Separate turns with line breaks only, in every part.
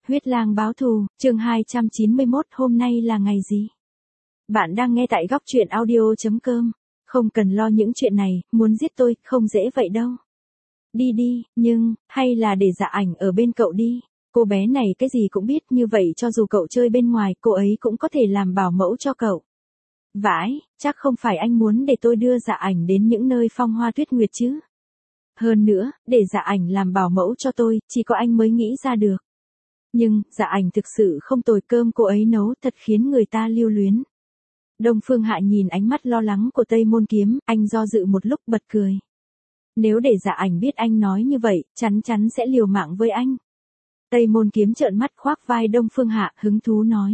Huyết lang báo thù, chương 291, hôm nay là ngày gì? Bạn đang nghe tại góc truyện audio.com. Không cần lo những chuyện này, muốn giết tôi, không dễ vậy đâu. Đi đi, nhưng, hay là để Dạ Ảnh ở bên cậu đi. Cô bé này cái gì cũng biết, như vậy cho dù cậu chơi bên ngoài, cô ấy cũng có thể làm bảo mẫu cho cậu. Vãi, chắc không phải anh muốn để tôi đưa Dạ Ảnh đến những nơi phong hoa tuyết nguyệt chứ. Hơn nữa, để Dạ Ảnh làm bảo mẫu cho tôi, chỉ có anh mới nghĩ ra được. Nhưng, Dạ Ảnh thực sự không tồi, cơm cô ấy nấu thật khiến người ta lưu luyến. Đông Phương Hạ nhìn ánh mắt lo lắng của Tây Môn Kiếm, anh do dự một lúc bật cười. Nếu để Dạ Ảnh biết anh nói như vậy, chắn chắn sẽ liều mạng với anh. Tây Môn Kiếm trợn mắt khoác vai Đông Phương Hạ, hứng thú nói.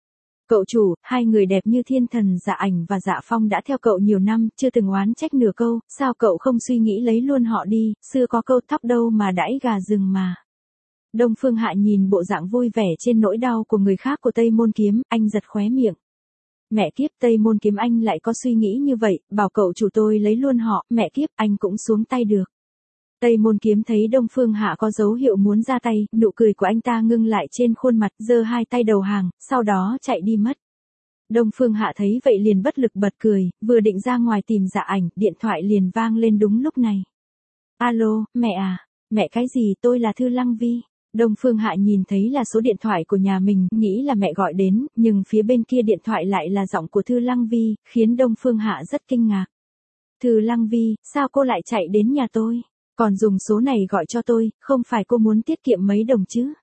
Cậu chủ, hai người đẹp như thiên thần Dạ Ảnh và Dạ Phong đã theo cậu nhiều năm, chưa từng oán trách nửa câu, sao cậu không suy nghĩ lấy luôn họ đi, xưa có câu thóc đâu mà đãi gà rừng mà. Đông Phương Hạ nhìn bộ dạng vui vẻ trên nỗi đau của người khác của Tây Môn Kiếm, anh giật khóe miệng. Mẹ kiếp, Tây Môn Kiếm anh lại có suy nghĩ như vậy, bảo cậu chủ tôi lấy luôn họ, mẹ kiếp, anh cũng xuống tay được. Tây Môn Kiếm thấy Đông Phương Hạ có dấu hiệu muốn ra tay, nụ cười của anh ta ngưng lại trên khuôn mặt, giơ hai tay đầu hàng, sau đó chạy đi mất. Đông Phương Hạ thấy vậy liền bất lực bật cười, vừa định ra ngoài tìm Dạ Ảnh, điện thoại liền vang lên đúng lúc này. Alo, mẹ à? Mẹ cái gì, tôi là Thư Lăng Vi. Đông Phương Hạ nhìn thấy là số điện thoại của nhà mình, nghĩ là mẹ gọi đến, nhưng phía bên kia điện thoại lại là giọng của Thư Lăng Vi, khiến Đông Phương Hạ rất kinh ngạc. Thư Lăng Vi, sao cô lại chạy đến nhà tôi? Còn dùng số này gọi cho tôi, không phải cô muốn tiết kiệm mấy đồng chứ?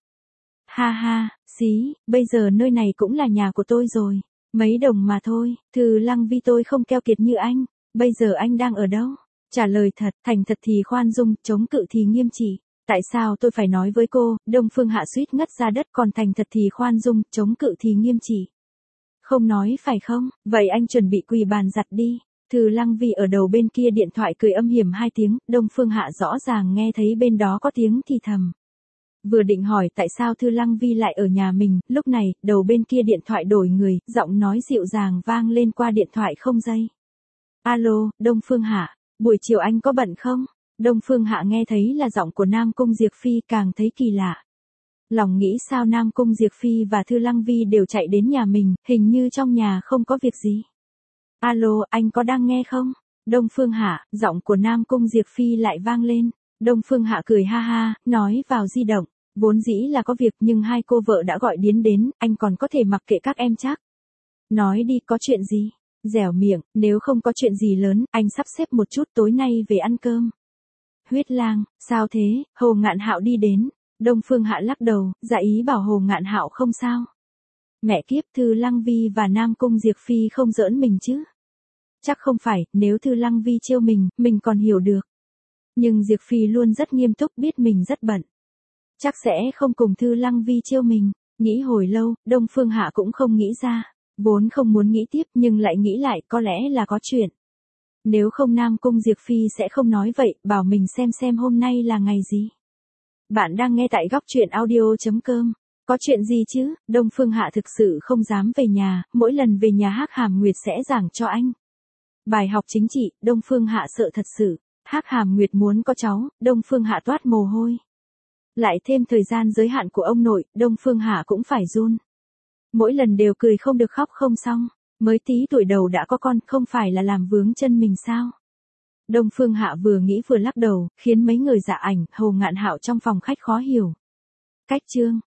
Ha ha, xí, bây giờ nơi này cũng là nhà của tôi rồi. Mấy đồng mà thôi, Thư Lăng Vi tôi không keo kiệt như anh. Bây giờ anh đang ở đâu? Trả lời thật, thành thật thì khoan dung, chống cự thì nghiêm trị. Tại sao tôi phải nói với cô? Đông Phương Hạ suýt ngất ra đất, còn thành thật thì khoan dung, chống cự thì nghiêm trị. Không nói phải không? Vậy anh chuẩn bị quỳ bàn giặt đi. Thư Lăng Vi ở đầu bên kia điện thoại cười âm hiểm hai tiếng, Đông Phương Hạ rõ ràng nghe thấy bên đó có tiếng thì thầm. Vừa định hỏi tại sao Thư Lăng Vi lại ở nhà mình, lúc này, đầu bên kia điện thoại đổi người, giọng nói dịu dàng vang lên qua điện thoại không dây. Alo, Đông Phương Hạ, buổi chiều anh có bận không? Đông Phương Hạ nghe thấy là giọng của Nam Cung Diệp Phi càng thấy kỳ lạ. Lòng nghĩ sao Nam Cung Diệp Phi và Thư Lăng Vi đều chạy đến nhà mình, hình như trong nhà không có việc gì. Alo, anh có đang nghe không? Đông Phương Hạ, giọng của Nam Cung Diệp Phi lại vang lên. Đông Phương Hạ cười ha ha, nói vào di động. Vốn dĩ là có việc nhưng hai cô vợ đã gọi đến, anh còn có thể mặc kệ các em chắc. Nói đi, có chuyện gì? Dẻo miệng, nếu không có chuyện gì lớn, anh sắp xếp một chút tối nay về ăn cơm. Huyết lang, sao thế? Hồ Ngạn Hạo đi đến. Đông Phương Hạ lắc đầu, dạ ý bảo Hồ Ngạn Hạo không sao. Mẹ kiếp, Thư Lăng Vi và Nam Cung Diệp Phi không giỡn mình chứ? Chắc không phải, nếu Thư Lăng Vi trêu mình còn hiểu được. Nhưng Diệp Phi luôn rất nghiêm túc, biết mình rất bận. Chắc sẽ không cùng Thư Lăng Vi trêu mình. Nghĩ hồi lâu, Đông Phương Hạ cũng không nghĩ ra. Vốn không muốn nghĩ tiếp nhưng lại nghĩ lại có lẽ là có chuyện. Nếu không Nam Cung Diệp Phi sẽ không nói vậy, bảo mình xem hôm nay là ngày gì. Bạn đang nghe tại góc truyện audio.com. Có chuyện gì chứ? Đông Phương Hạ thực sự không dám về nhà, mỗi lần về nhà Hắc Hàm Nguyệt sẽ giảng cho anh. Bài học chính trị, Đông Phương Hạ sợ thật sự. Hắc Hàm Nguyệt muốn có cháu, Đông Phương Hạ toát mồ hôi. Lại thêm thời gian giới hạn của ông nội, Đông Phương Hạ cũng phải run. Mỗi lần đều cười không được khóc không xong. Mới tí tuổi đầu đã có con, không phải là làm vướng chân mình sao? Đông Phương Hạ vừa nghĩ vừa lắc đầu, khiến mấy người Dạ Ảnh, Hồ Ngạn Hạo trong phòng khách khó hiểu. Cách chương